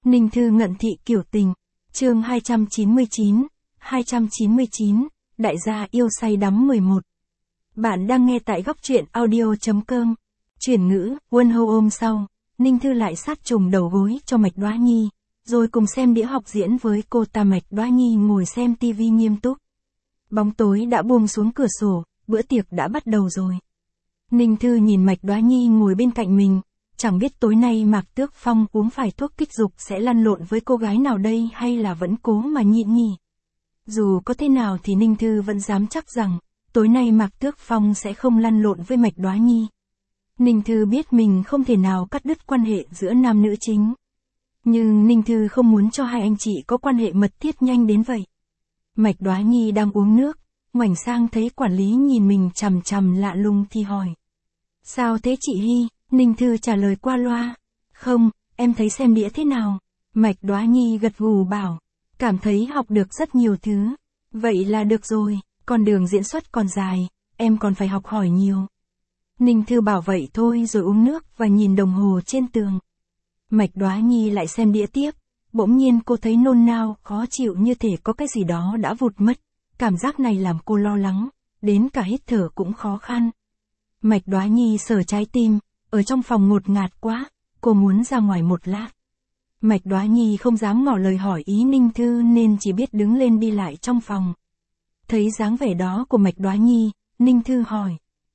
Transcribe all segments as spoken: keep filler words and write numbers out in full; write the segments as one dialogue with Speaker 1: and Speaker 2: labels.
Speaker 1: Ninh Thư ngận thị kiểu tình. Chương hai trăm chín mươi chín, hai trăm chín mươi chín, đại gia yêu say đắm mười một. Bạn đang nghe tại góc truyện audio.com. Chuyển ngữ, Quân Hâu ôm sau, Ninh Thư lại sát trùng đầu gối cho Mạch Đoá Nhi, rồi cùng xem đĩa học diễn với cô ta. Mạch Đoá Nhi ngồi xem tivi nghiêm túc. Bóng tối đã buông xuống cửa sổ, bữa tiệc đã bắt đầu rồi. Ninh Thư nhìn Mạch Đoá Nhi ngồi bên cạnh mình, chẳng biết tối nay Mạc Tước Phong uống phải thuốc kích dục sẽ lăn lộn với cô gái nào đây hay là vẫn cố mà nhịn nhỉ. Dù có thế nào thì Ninh Thư vẫn dám chắc rằng, tối nay Mạc Tước Phong sẽ không lăn lộn với Mạch Đoá Nhi. Ninh Thư biết mình không thể nào cắt đứt quan hệ giữa nam nữ chính. Nhưng Ninh Thư không muốn cho hai anh chị có quan hệ mật thiết nhanh đến vậy. Mạch Đoá Nhi đang uống nước, ngoảnh sang thấy quản lý nhìn mình chằm chằm lạ lùng thì hỏi. Sao thế chị Hy? Ninh Thư trả lời qua loa. Không, em thấy xem đĩa thế nào? Mạch Đoá Nhi gật gù bảo. Cảm thấy học được rất nhiều thứ. Vậy là được rồi, con đường diễn xuất còn dài, em còn phải học hỏi nhiều. Ninh Thư bảo vậy thôi rồi uống nước và nhìn đồng hồ trên tường. Mạch Đoá Nhi lại xem đĩa tiếp, bỗng nhiên cô thấy nôn nao, khó chịu như thể có cái gì đó đã vụt mất. Cảm giác này làm cô lo lắng, đến cả hít thở cũng khó khăn. Mạch Đoá Nhi sờ trái tim, ở trong phòng ngột ngạt quá, cô muốn ra ngoài một lát. Mạch Đoá Nhi không dám ngỏ lời hỏi ý Ninh Thư nên chỉ biết đứng lên đi lại trong phòng. Thấy dáng vẻ đó của Mạch Đoá Nhi, Ninh Thư hỏi.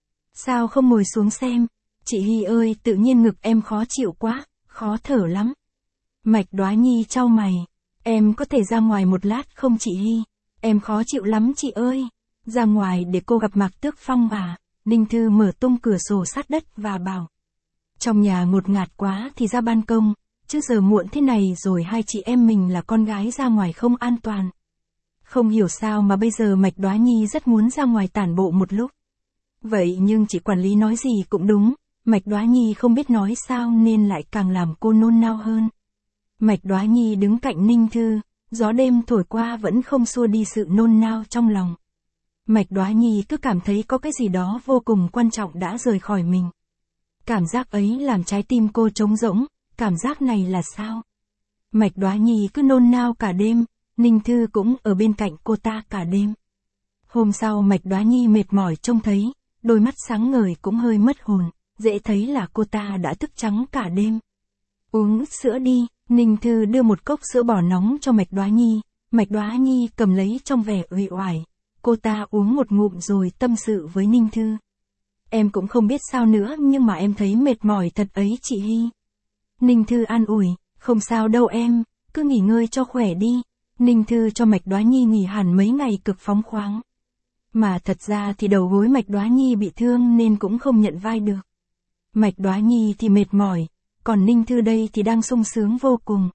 Speaker 1: Sao không ngồi xuống xem? Chị Hy ơi, tự nhiên ngực em khó chịu quá, khó thở lắm. Mạch Đoá Nhi chau mày. Em có thể ra ngoài một lát không chị Hy? Em khó chịu lắm chị ơi. Ra ngoài để cô gặp Mạc Tước Phong à? Ninh Thư mở tung cửa sổ sát đất và bảo. Trong nhà ngột ngạt quá thì ra ban công, chứ giờ muộn thế này rồi hai chị em mình là con gái ra ngoài không an toàn. Không hiểu sao mà bây giờ Mạch Đoá Nhi rất muốn ra ngoài tản bộ một lúc. Vậy nhưng chị quản lý nói gì cũng đúng, Mạch Đoá Nhi không biết nói sao nên lại càng làm cô nôn nao hơn. Mạch Đoá Nhi đứng cạnh Ninh Thư, gió đêm thổi qua vẫn không xua đi sự nôn nao trong lòng. Mạch Đoá Nhi cứ cảm thấy có cái gì đó vô cùng quan trọng đã rời khỏi mình. Cảm giác ấy làm trái tim cô trống rỗng, cảm giác này là sao? Mạch Đoá Nhi cứ nôn nao cả đêm, Ninh Thư cũng ở bên cạnh cô ta cả đêm. Hôm sau Mạch Đoá Nhi mệt mỏi trông thấy, đôi mắt sáng ngời cũng hơi mất hồn, dễ thấy là cô ta đã thức trắng cả đêm. Uống sữa đi, Ninh Thư đưa một cốc sữa bò nóng cho Mạch Đoá Nhi, Mạch Đoá Nhi cầm lấy trong vẻ uể oải. Cô ta uống một ngụm rồi tâm sự với Ninh Thư. Em cũng không biết sao nữa nhưng mà em thấy mệt mỏi thật ấy chị Hy. Ninh Thư an ủi, không sao đâu em, cứ nghỉ ngơi cho khỏe đi. Ninh Thư cho Mạch Đoá Nhi nghỉ hẳn mấy ngày cực phóng khoáng. Mà thật ra thì đầu gối Mạch Đoá Nhi bị thương nên cũng không nhận vai được. Mạch Đoá Nhi thì mệt mỏi, còn Ninh Thư đây thì đang sung sướng vô cùng.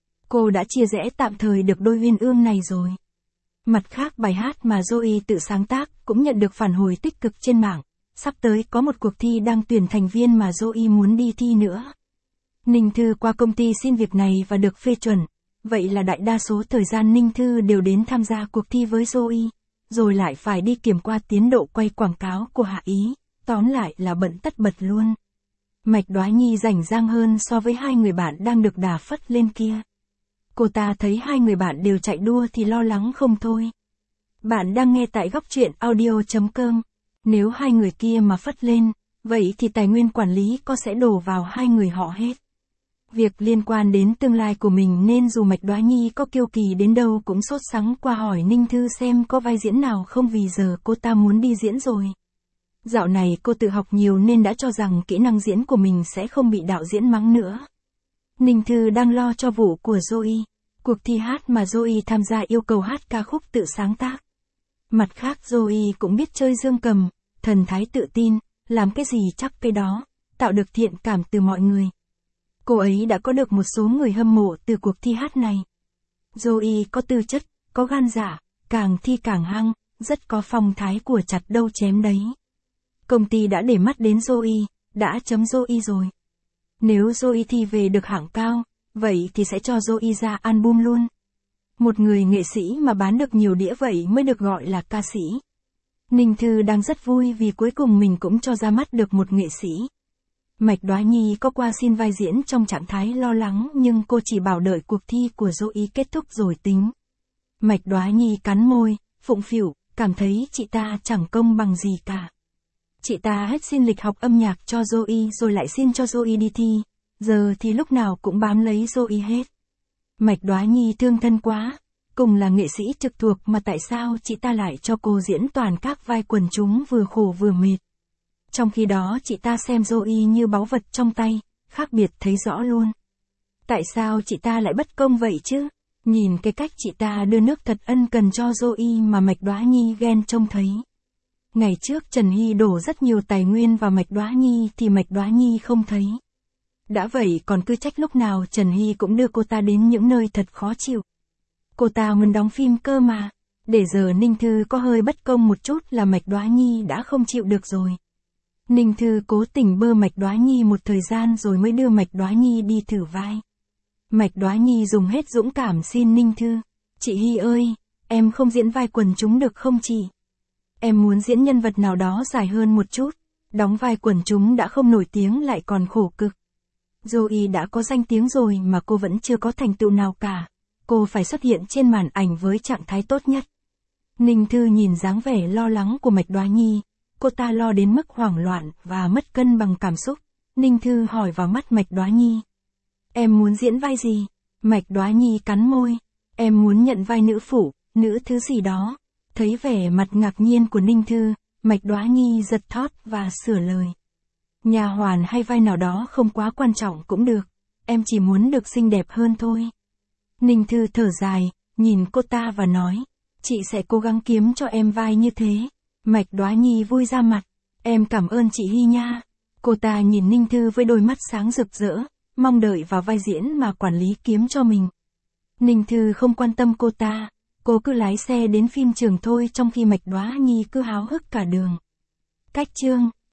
Speaker 1: Cô đã chia rẽ tạm thời được đôi uyên ương này rồi. Mặt khác bài hát mà Zoe tự sáng tác cũng nhận được phản hồi tích cực trên mạng. Sắp tới có một cuộc thi đang tuyển thành viên mà Zoe muốn đi thi nữa. Ninh Thư qua công ty xin việc này và được phê chuẩn. Vậy là đại đa số thời gian Ninh Thư đều đến tham gia cuộc thi với Zoe. Rồi lại phải đi kiểm qua tiến độ quay quảng cáo của Hạ Ý. Tóm lại là bận tất bật luôn. Mạch Đoá Nhi rảnh rang hơn so với hai người bạn đang được đà phất lên kia. Cô ta thấy hai người bạn đều chạy đua thì lo lắng không thôi. Bạn đang nghe tại góc truyện audio.com. Nếu hai người kia mà phất lên, vậy thì tài nguyên quản lý có sẽ đổ vào hai người họ hết. Việc liên quan đến tương lai của mình nên dù Mạch Đoá Nhi có kiêu kỳ đến đâu cũng sốt sắng qua hỏi Ninh Thư xem có vai diễn nào không vì giờ cô ta muốn đi diễn rồi. Dạo này cô tự học nhiều nên đã cho rằng kỹ năng diễn của mình sẽ không bị đạo diễn mắng nữa. Ninh Thư đang lo cho vụ của Zoe. Cuộc thi hát mà Zoe tham gia yêu cầu hát ca khúc tự sáng tác. Mặt khác Zoe cũng biết chơi dương cầm, thần thái tự tin, làm cái gì chắc cái đó, tạo được thiện cảm từ mọi người. Cô ấy đã có được một số người hâm mộ từ cuộc thi hát này. Zoe có tư chất, có gan dạ, càng thi càng hăng, rất có phong thái của chặt đâu chém đấy. Công ty đã để mắt đến Zoe, đã chấm Zoe rồi. Nếu Zoe thi về được hạng cao, vậy thì sẽ cho Zoe ra album luôn. Một người nghệ sĩ mà bán được nhiều đĩa vậy mới được gọi là ca sĩ. Ninh Thư đang rất vui vì cuối cùng mình cũng cho ra mắt được một nghệ sĩ. Mạch Đóa Nhi có qua xin vai diễn trong trạng thái lo lắng nhưng cô chỉ bảo đợi cuộc thi của Zoe kết thúc rồi tính. Mạch Đóa Nhi cắn môi, phụng phịu, cảm thấy chị ta chẳng công bằng gì cả. Chị ta hết xin lịch học âm nhạc cho Zoe rồi lại xin cho Zoe đi thi, giờ thì lúc nào cũng bám lấy Zoe hết. Mạch Đóa Nhi thương thân quá, cùng là nghệ sĩ trực thuộc mà tại sao chị ta lại cho cô diễn toàn các vai quần chúng vừa khổ vừa mệt. Trong khi đó chị ta xem Zoe như báu vật trong tay, khác biệt thấy rõ luôn. Tại sao chị ta lại bất công vậy chứ? Nhìn cái cách chị ta đưa nước thật ân cần cho Zoe mà Mạch Đóa Nhi ghen trông thấy. Ngày trước Trần Hy đổ rất nhiều tài nguyên vào Mạch Đóa Nhi thì Mạch Đóa Nhi không thấy. Đã vậy còn cứ trách lúc nào Trần Hy cũng đưa cô ta đến những nơi thật khó chịu. Cô ta muốn đóng phim cơ mà. Để giờ Ninh Thư có hơi bất công một chút là Mạch Đóa Nhi đã không chịu được rồi. Ninh Thư cố tình bơ Mạch Đóa Nhi một thời gian rồi mới đưa Mạch Đóa Nhi đi thử vai. Mạch Đóa Nhi dùng hết dũng cảm xin Ninh Thư. Chị Hy ơi, em không diễn vai quần chúng được không chị? Em muốn diễn nhân vật nào đó dài hơn một chút. Đóng vai quần chúng đã không nổi tiếng lại còn khổ cực. Zoe đã có danh tiếng rồi mà cô vẫn chưa có thành tựu nào cả. Cô phải xuất hiện trên màn ảnh với trạng thái tốt nhất. Ninh Thư nhìn dáng vẻ lo lắng của Mạch Đóa Nhi. Cô ta lo đến mức hoảng loạn và mất cân bằng cảm xúc. Ninh Thư hỏi vào mắt Mạch Đóa Nhi. Em muốn diễn vai gì? Mạch Đóa Nhi cắn môi. Em muốn nhận vai nữ phụ, nữ thứ gì đó. Thấy vẻ mặt ngạc nhiên của Ninh Thư, Mạch Đóa Nhi giật thót và sửa lời. Nha hoàn hay vai nào đó không quá quan trọng cũng được. Em chỉ muốn được xinh đẹp hơn thôi. Ninh Thư thở dài, nhìn cô ta và nói. Chị sẽ cố gắng kiếm cho em vai như thế. Mạch Đóa Nhi vui ra mặt. Em cảm ơn chị Hy nha. Cô ta nhìn Ninh Thư với đôi mắt sáng rực rỡ, mong đợi vào vai diễn mà quản lý kiếm cho mình. Ninh Thư không quan tâm cô ta. Cô cứ lái xe đến phim trường thôi trong khi Mạch Đóa Nhi cứ háo hức cả đường. Cách chương